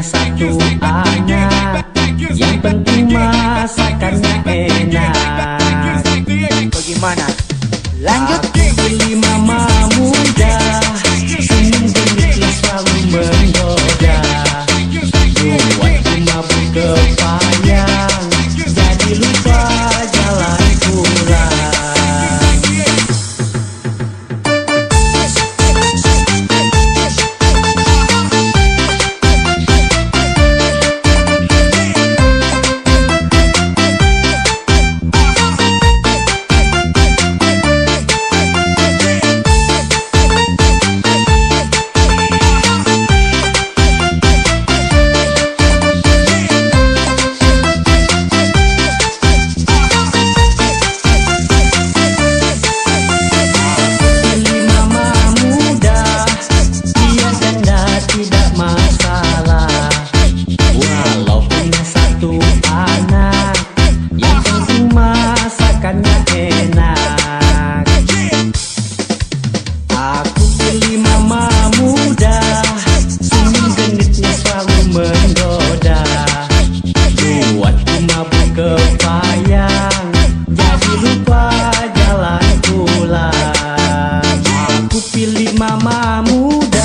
satu anak, yang penting masakannya enak. Bagaimana? Lanjut. Aku pilih mama muda, senyum gendutnya selalu menggoda. Buatku mabuk kepayang, jadi lupa jalan pulang. Aku pilih mama muda, senyum gendutnya selalu menggoda. Buatku mabuk kepayang, jadi lupa jalan pulang. Aku pilih mama muda.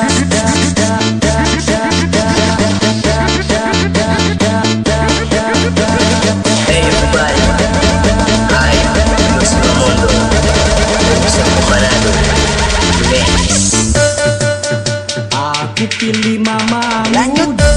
Hey everybody, I Luis Mundo, Luis Manado, Next. Aku pilih mama Lanjut. muda.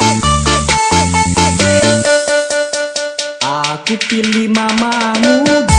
Aku pilih mama muda.